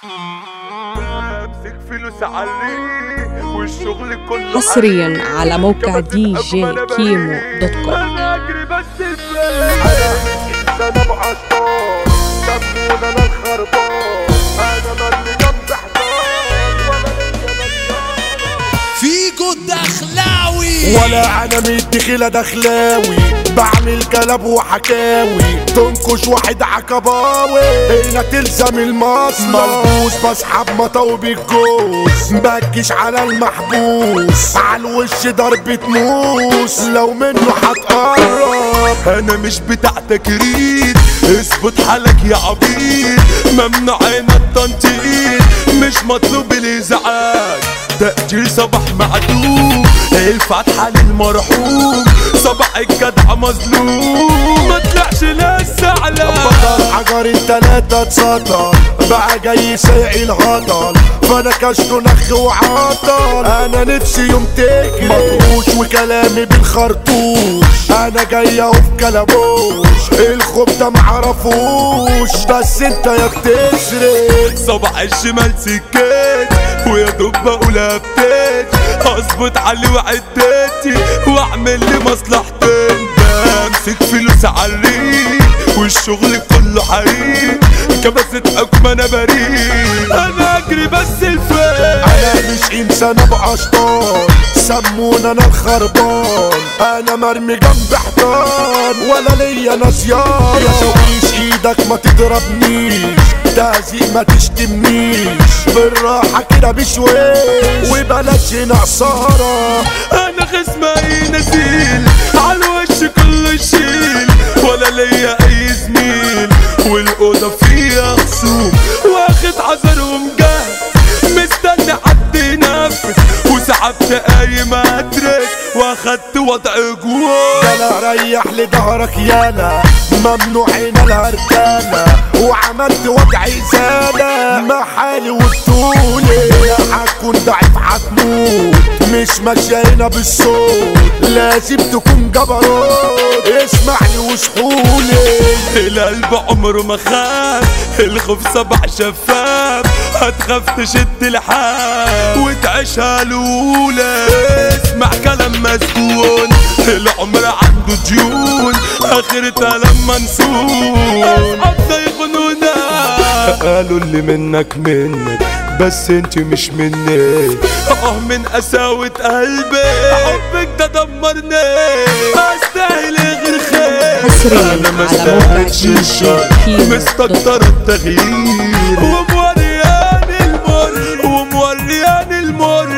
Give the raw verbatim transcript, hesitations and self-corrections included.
امسك فلوس عليه والشغل كله حصريا على موقع دي جي كيمو دوت كوم. انا اجري بس الفين انا انسان ابو عشطان سمونا انا الخربان انا مالي جنب حضان ولا ليا مليان فيجو الدخلاوي ولا انا مدخلة دخلاوي بعمل كلام وحكاوي تنكش واحد عكباوي هنا تلزم المصلح ملبوس بسحب مطاوي بالجوز مبكش على المحبوس عالوش ضربة موس لو منه هتقرب انا مش بتاع تكريت اثبت حالك يا عبيد ممنوع هنا التنطيط مش مطلوب الازعاج تأجيل صباح معدوم الفتحة للمرحوم صباح الجدع مظلوم ما طلعش لسه على بطل حجر التلاتة اتسطر بقى جاي سايق الهطل فانا كشته نخ وعطل انا نفسي يوم تجري مطروش وكلامي بالخرطوش انا جاي اهو في كلبوش الخوف ده معرفوش بس انت ياك تسرق صباح الشمال سكيت ويا دوب بقول ابتدي اظبط علي وعدتي واعمل لي مصلحتين بمسك فلوس عالريق والشغل كله حريق كبست حكم انا بريء انا اجري بس الفين انا مش انسان ابو عشطان سمونا انا الخربان انا مرمي جنب حيطان ولا ليا ناس يارا يا شويش ايدك ما تضربنيش تهزيق ما تشتمنيش بالراحة كده بشويش وبلاش هنا عصارة انا خصمي نزيل عالوش كله يشيل ولا ليا اي زميل والاوضة فيها خصوم واخد حذر ومجهز مستني حد ينفذ وسحبت قايم اترك واخدت وضع جوه يلا ريح لظهرك يالا ممنوع هنا الهرتانة وعملت وضع زالة محالي وبطولي لا هتكون ضعيف هتموت مش ماشية هنا بالصوت لازم تكون جبروت اسمعني وسحولي القلب عمره ما خاف الخوف صباح شفاف هتخاف تشد الحال وتعيشها الاولى اسمع كلام مسكون العمر عنده ديون اخرتها لما نسون اصحابنا يخونونا قالوا اللي منك منك بس انت مش مني اه من قساوة قلبي حبك ده دمرني استاهل غير خير حصريا انا ما على موقع استاهلش دي جي الشر كيمو مستكتر التغيير ومورياني المر ومورياني المر